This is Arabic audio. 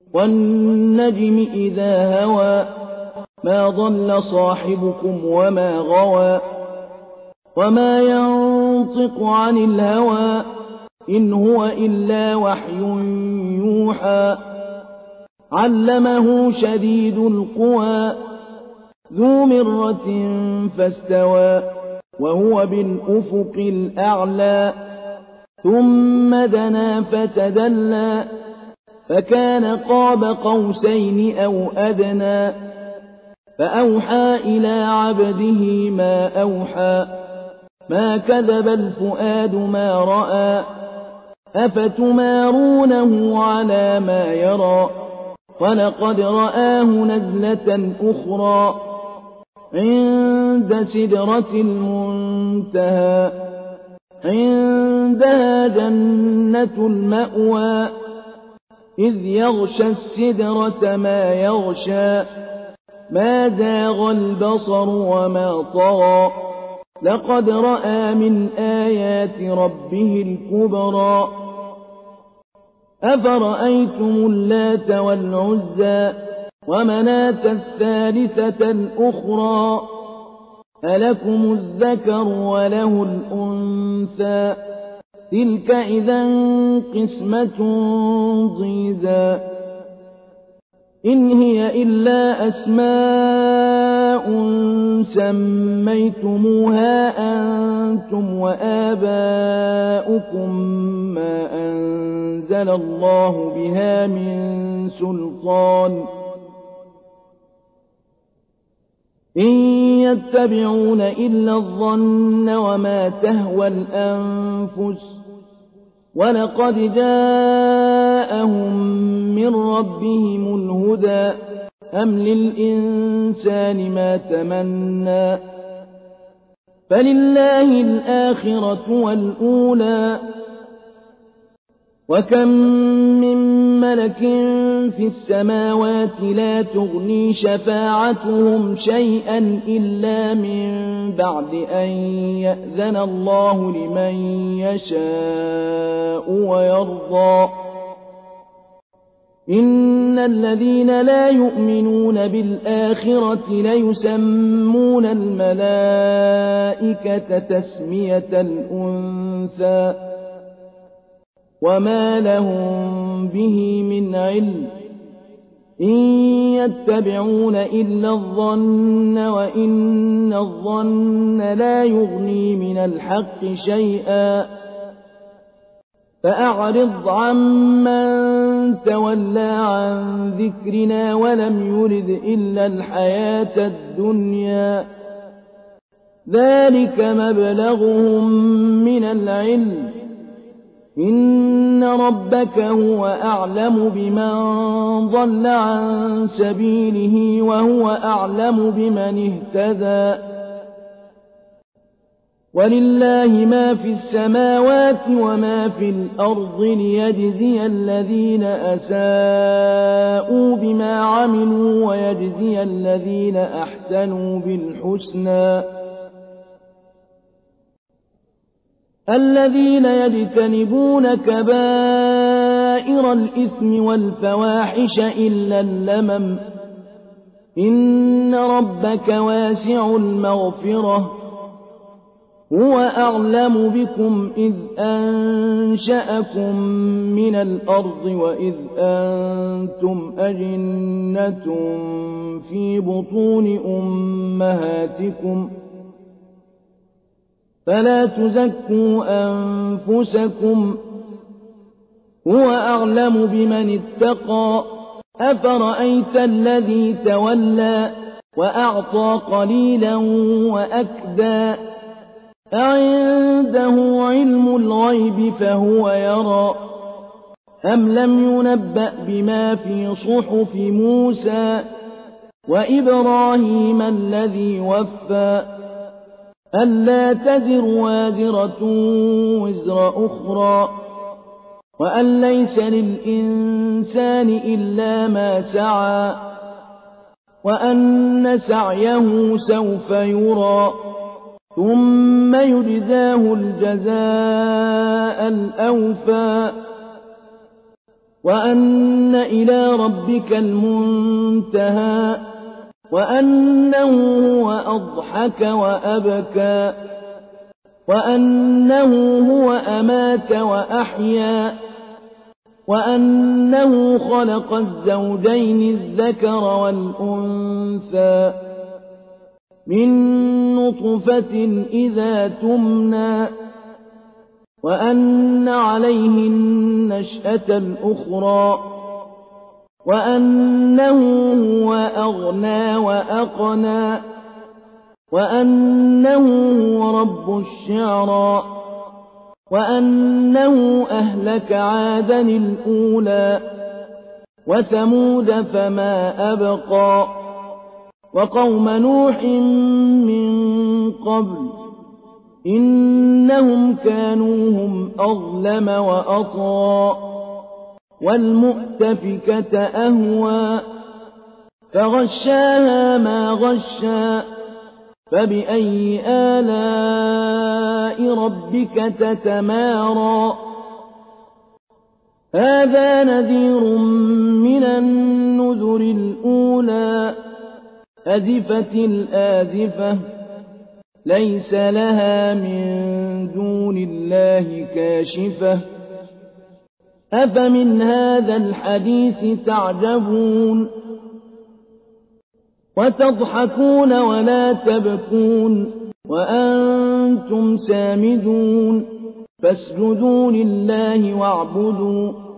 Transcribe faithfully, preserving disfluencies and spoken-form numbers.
وَالنَّجْمِ إِذَا هَوَىٰ مَا ضَلَّ صَاحِبُكُمْ وَمَا غَوَىٰ وَمَا يَنطِقُ عَنِ الْهَوَىٰ إِنْ هُوَ إِلَّا وَحْيٌ يُوحَىٰ عَلَّمَهُ شَدِيدُ الْقُوَىٰ ذُو مِرَّةٍ فَاسْتَوَىٰ وَهُوَ بِالْأُفُقِ الْأَعْلَىٰ ثُمَّ دَنَا فَتَدَلَّىٰ فَكَانَ قَابَ قَوْسَيْنِ أَوْ أَدْنَىٰ فَأَوْحَىٰ إِلَىٰ عَبْدِهِ مَا أَوْحَىٰ مَا كَذَبَ الْفُؤَادُ مَا رَأَىٰ أَفَتُمَارُونَهُ عَلَىٰ مَا يَرَىٰ وَلَقَدْ رَآهُ نَزْلَةً أُخْرَىٰ عِندَ سِدْرَةِ الْمُنتَهَىٰ عِندَهَا جَنَّةُ الْمَأْوَىٰ إِذْ يَغْشَى السِّدْرَةَ مَا يَغْشَىٰ مَا زَاغَ الْبَصَرُ وَمَا طَغَىٰ لَقَدْ رَأَىٰ مِنْ آيَاتِ رَبِّهِ الْكُبْرَىٰ أَفَرَأَيْتُمُ اللَّاتَ وَالْعُزَّىٰ وَمَنَاةَ الثَّالِثَةَ الْأُخْرَىٰ أَلَكُمُ الذَّكَرُ وَلَهُ الْأُنثَىٰ تِلْكَ إِذًا قِسْمَةٌ ضِيزَىٰ إِنْ هِيَ إِلَّا أَسْمَاءٌ سَمَّيْتُمُوهَا أَنتُمْ وَآبَاؤُكُم مَّا أَنزَلَ اللَّهُ بِهَا مِن سُلْطَانٍ إِن يَتَّبِعُونَ إِلَّا الظَّنَّ وَمَا تَهْوَى الْأَنفُسُ وَلَقَدْ جَاءَهُم مِّن رَّبِّهِمُ الْهُدَىٰ أَمْ لِلْإِنسَانِ مَا تَمَنَّىٰ فَلِلَّهِ الْآخِرَةُ وَالْأُولَىٰ وَكَم مِّن مَّلَكٍ فِي السَّمَاوَاتِ لَا تُغْنِي شَفَاعَتُهُمْ شَيْئًا إِلَّا مِن بَعْدِ أَن يَأْذَنَ اللَّهُ لِمَن يَشَاءُ وَيَرْضَىٰ إِنَّ الَّذِينَ لَا يُؤْمِنُونَ بِالْآخِرَةِ لَيُسَمُّونَ الْمَلَائِكَةَ تَسْمِيَةَ الْأُنثَىٰ وَمَا لَهُم بِهِ مِنْ عِلْمٍ إِن يَتَّبِعُونَ إِلَّا الظَّنَّ وَإِنَّ الظَّنَّ لَا يُغْنِي مِنَ الْحَقِّ شَيْئًا فَأَعْرِضْ عَمَّن تَوَلَّىٰ عَن ذِكْرِنَا وَلَمْ يُرِدْ إِلَّا الْحَيَاةَ الدُّنْيَا ذَٰلِكَ مَبْلَغُهُم مِّنَ الْعِلْمِ إِنَّ رَبَّكَ هُوَ أَعْلَمُ بِمَن ضَلَّ عَن سَبِيلِهِ وَهُوَ أَعْلَمُ بِمَنِ اهْتَدَىٰ وَلِلَّهِ مَا فِي السَّمَاوَاتِ وَمَا في الْأَرْضِ لِيَجْزِيَ الَّذِينَ أَسَاءُوا بِمَا عَمِلُوا وَيَجْزِيَ الَّذِينَ أَحْسَنُوا بِالْحُسْنَىٰ الَّذِينَ يَجْتَنِبُونَ كَبَائِرَ الْإِثْمِ وَالْفَوَاحِشَ إِلَّا اللَّمَمَ إِنَّ رَبَّكَ وَاسِعُ الْمَغْفِرَةِ هُوَ أَعْلَمُ بِكُمْ إِذْ أَنشَأَكُم مِّنَ الْأَرْضِ وَإِذْ أَنتُمْ أَجِنَّةٌ فِي بُطُونِ أُمَّهَاتِكُمْ فَلَا تُزَكُّوا أَنفُسَكُمْ هُوَ أَعْلَمُ بِمَنِ اتَّقَىٰ أَفَرَأَيْتَ الَّذِي تَوَلَّىٰ وَأَعْطَىٰ قَلِيلًا وَأَكْدَىٰ أَعِندَهُ عِلْمُ الْغَيْبِ فَهُوَ يَرَىٰ أَمْ لَمْ يُنَبَّأْ بِمَا فِي صُحُفِ مُوسَىٰ وَإِبْرَاهِيمَ الَّذِي وَفَّىٰ أَلَّا تَزِرُ وَازِرَةٌ وِزْرَ أُخْرَىٰ وَأَن لَّيْسَ لِلْإِنسَانِ إِلَّا مَا سَعَىٰ وَأَنَّ سَعْيَهُ سَوْفَ يُرَىٰ ثُمَّ يُجْزَاهُ الْجَزَاءَ الْأَوْفَىٰ وأن إلى ربك المنتهى وأنه هو أضحك وأبكى وأنه هو أمات وأحيا وأنه خلق الزوجين الذكر والأنثى من نطفة إذا تمنى وأن عليه النشأة الأخرى وأنه هو أغنى وأقنى وأنه هو رب الشعرى وأنه أهلك عادا الأولى وثمود فما أبقى وقوم نوح من قبل إنهم كانوا هم أظلم وأطغى والمؤتفكة أهوى فغشاها ما غشى فبأي آلاء ربك تتمارى هذا نذير من النذر الأولى أزفت الآزفة ليس لها من دون الله كاشفة أفمن هذا الحديث تعجبون وتضحكون ولا تبكون وأنتم سامدون فاسجدوا لله واعبدوا